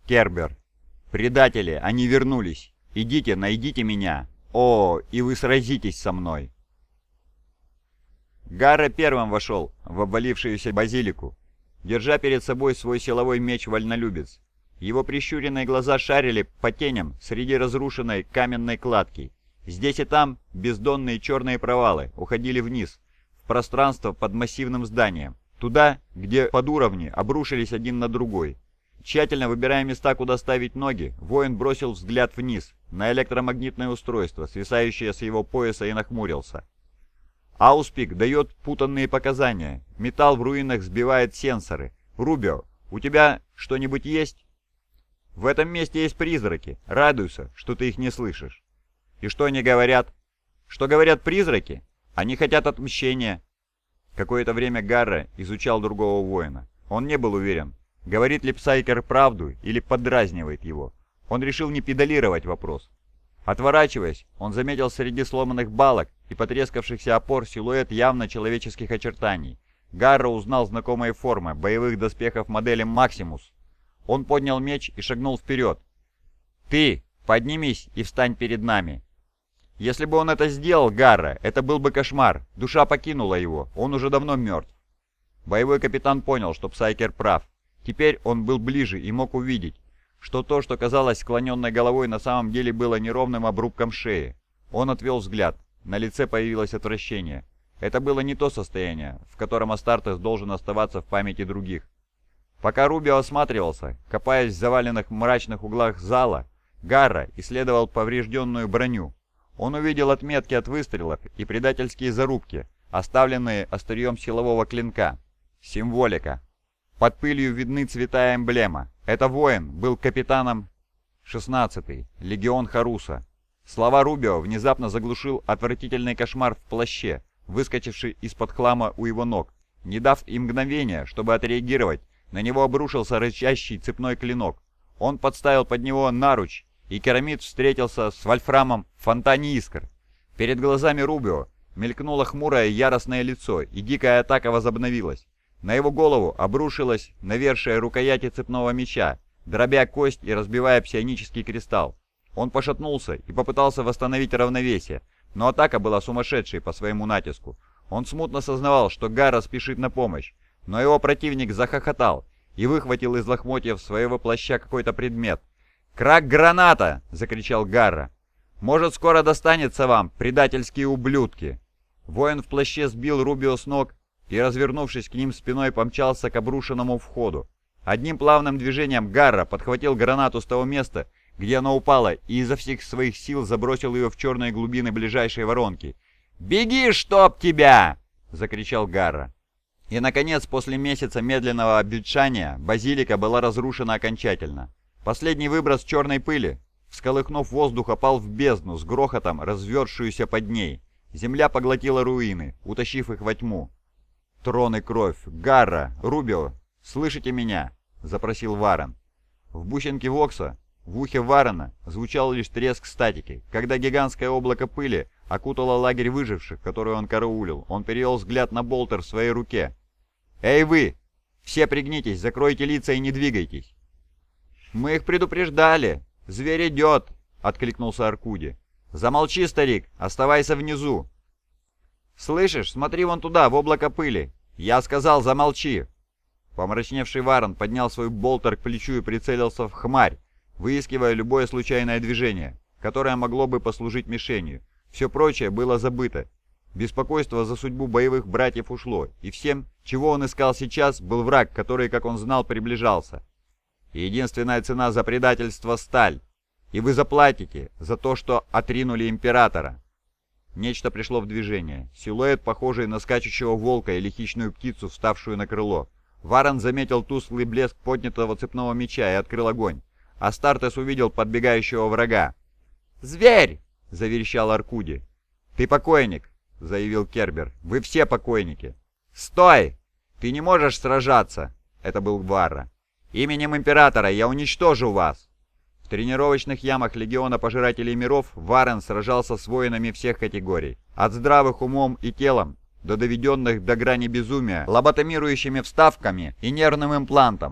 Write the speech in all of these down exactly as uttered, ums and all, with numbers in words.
Кербер. «Предатели, они вернулись! Идите, найдите меня! О, и вы сразитесь со мной!» Гарра первым вошел в обвалившуюся базилику, держа перед собой свой силовой меч-вольнолюбец. Его прищуренные глаза шарили по теням среди разрушенной каменной кладки. Здесь и там бездонные черные провалы уходили вниз, в пространство под массивным зданием, туда, где подуровни обрушились один на другой. Тщательно выбирая места, куда ставить ноги, воин бросил взгляд вниз, на электромагнитное устройство, свисающее с его пояса, и нахмурился. Ауспик дает путанные показания. Металл в руинах сбивает сенсоры. «Рубио, у тебя что-нибудь есть?» «В этом месте есть призраки. Радуйся, что ты их не слышишь». «И что они говорят?» «Что говорят призраки? Они хотят отмщения». Какое-то время Гарра изучал другого воина. Он не был уверен, говорит ли Псайкер правду или подразнивает его. Он решил не педалировать вопрос. Отворачиваясь, он заметил среди сломанных балок и потрескавшихся опор силуэт явно человеческих очертаний. Гарра узнал знакомые формы боевых доспехов модели «Максимус». Он поднял меч и шагнул вперед. «Ты, поднимись и встань перед нами!» Если бы он это сделал, Гарра, это был бы кошмар. Душа покинула его, он уже давно мертв. Боевой капитан понял, что Псайкер прав. Теперь он был ближе и мог увидеть, что то, что казалось склоненной головой, на самом деле было неровным обрубком шеи. Он отвел взгляд. На лице появилось отвращение. Это было не то состояние, в котором Астартес должен оставаться в памяти других. Пока Рубио осматривался, копаясь в заваленных мрачных углах зала, Гарра исследовал поврежденную броню. Он увидел отметки от выстрелов и предательские зарубки, оставленные острием силового клинка. Символика. Под пылью видны цвета эмблема. Это воин был капитаном шестнадцатый, легион Харуса. Слова Рубио внезапно заглушил отвратительный кошмар в плаще, выскочивший из-под хлама у его ног. Не дав им мгновения, чтобы отреагировать, на него обрушился рычащий цепной клинок. Он подставил под него наруч, и керамид встретился с вольфрамом в фонтане искр. Перед глазами Рубио мелькнуло хмурое яростное лицо, и дикая атака возобновилась. На его голову обрушилась навершие рукояти цепного меча, дробя кость и разбивая псионический кристалл. Он пошатнулся и попытался восстановить равновесие, но атака была сумасшедшей по своему натиску. Он смутно сознавал, что Гарра спешит на помощь, но его противник захохотал и выхватил из лохмотьев своего плаща какой-то предмет. «Крак-граната!» — закричал Гарра. «Может, скоро достанется вам, предательские ублюдки!» Воин в плаще сбил Рубио с ног и, развернувшись к ним спиной, помчался к обрушенному входу. Одним плавным движением Гарра подхватил гранату с того места, где она упала, и изо всех своих сил забросил ее в черные глубины ближайшей воронки. «Беги, чтоб тебя!» — закричал Гарра. И, наконец, после месяца медленного обветшания, базилика была разрушена окончательно. Последний выброс черной пыли, всколыхнув воздух, опал в бездну с грохотом, развершуюся под ней. Земля поглотила руины, утащив их во тьму. «Трон и кровь! Гарра! Рубио! Слышите меня?» — запросил Варен. В бусинке Вокса, в ухе Варена, звучал лишь треск статики. Когда гигантское облако пыли окутало лагерь выживших, который он караулил, он перевел взгляд на болтер в своей руке. «Эй вы! Все пригнитесь, закройте лица и не двигайтесь!» «Мы их предупреждали! Зверь идет!» — откликнулся Аркуди. «Замолчи, старик! Оставайся внизу!» «Слышишь? Смотри вон туда, в облако пыли!» «Я сказал, замолчи!» Помрачневший Варен поднял свой болтер к плечу и прицелился в хмарь, выискивая любое случайное движение, которое могло бы послужить мишенью. Все прочее было забыто. Беспокойство за судьбу боевых братьев ушло, и всем, чего он искал сейчас, был враг, который, как он знал, приближался. Единственная цена за предательство — сталь. И вы заплатите за то, что отринули императора. Нечто пришло в движение. Силуэт, похожий на скачущего волка или хищную птицу, вставшую на крыло. Варен заметил тусклый блеск поднятого цепного меча и открыл огонь. Астартес увидел подбегающего врага. «Зверь!» — заверещал Аркуди. «Ты покойник!» — заявил Кербер. «Вы все покойники!» «Стой! Ты не можешь сражаться!» — это был Варра. «Именем Императора я уничтожу вас!» В тренировочных ямах Легиона Пожирателей Миров Варен сражался с воинами всех категорий, от здравых умом и телом до доведенных до грани безумия лоботомирующими вставками и нервным имплантом.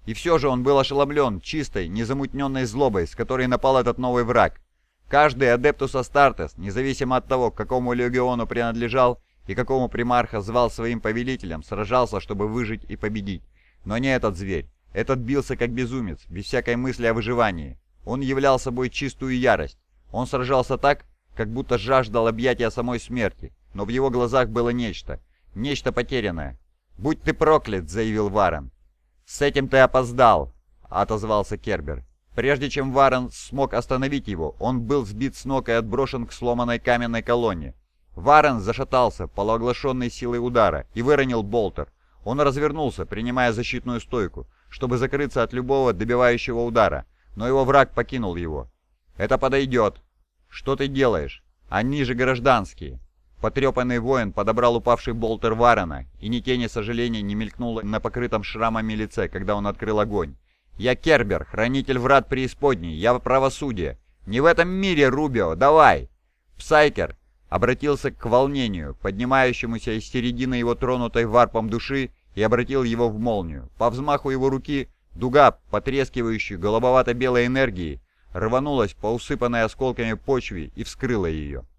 И все же он был ошеломлен чистой, незамутненной злобой, с которой напал этот новый враг. Каждый Адептус Астартес, независимо от того, к какому легиону принадлежал и какому примарха звал своим повелителем, сражался, чтобы выжить и победить. Но не этот зверь. Этот бился как безумец, без всякой мысли о выживании. Он являл собой чистую ярость. Он сражался так, как будто жаждал объятия самой смерти, но в его глазах было нечто, нечто потерянное. «Будь ты проклят!» — заявил Варен. «С этим ты опоздал!» — отозвался Кербер. Прежде чем Варен смог остановить его, он был сбит с ног и отброшен к сломанной каменной колонне. Варен зашатался, полуоглашенный силой удара, и выронил болтер. Он развернулся, принимая защитную стойку, чтобы закрыться от любого добивающего удара, но его враг покинул его. «Это подойдет!» «Что ты делаешь? Они же гражданские!» Потрепанный воин подобрал упавший болтер Варена, и ни тени сожаления не мелькнуло на покрытом шрамами лице, когда он открыл огонь. «Я Кербер, хранитель врат преисподней, я правосудие! Не в этом мире, Рубио, давай!» Псайкер обратился к волнению, поднимающемуся из середины его тронутой варпом души, и обратил его в молнию. По взмаху его руки дуга, потрескивающей голубовато-белой энергии, рванулась по усыпанной осколками почве и вскрыла ее.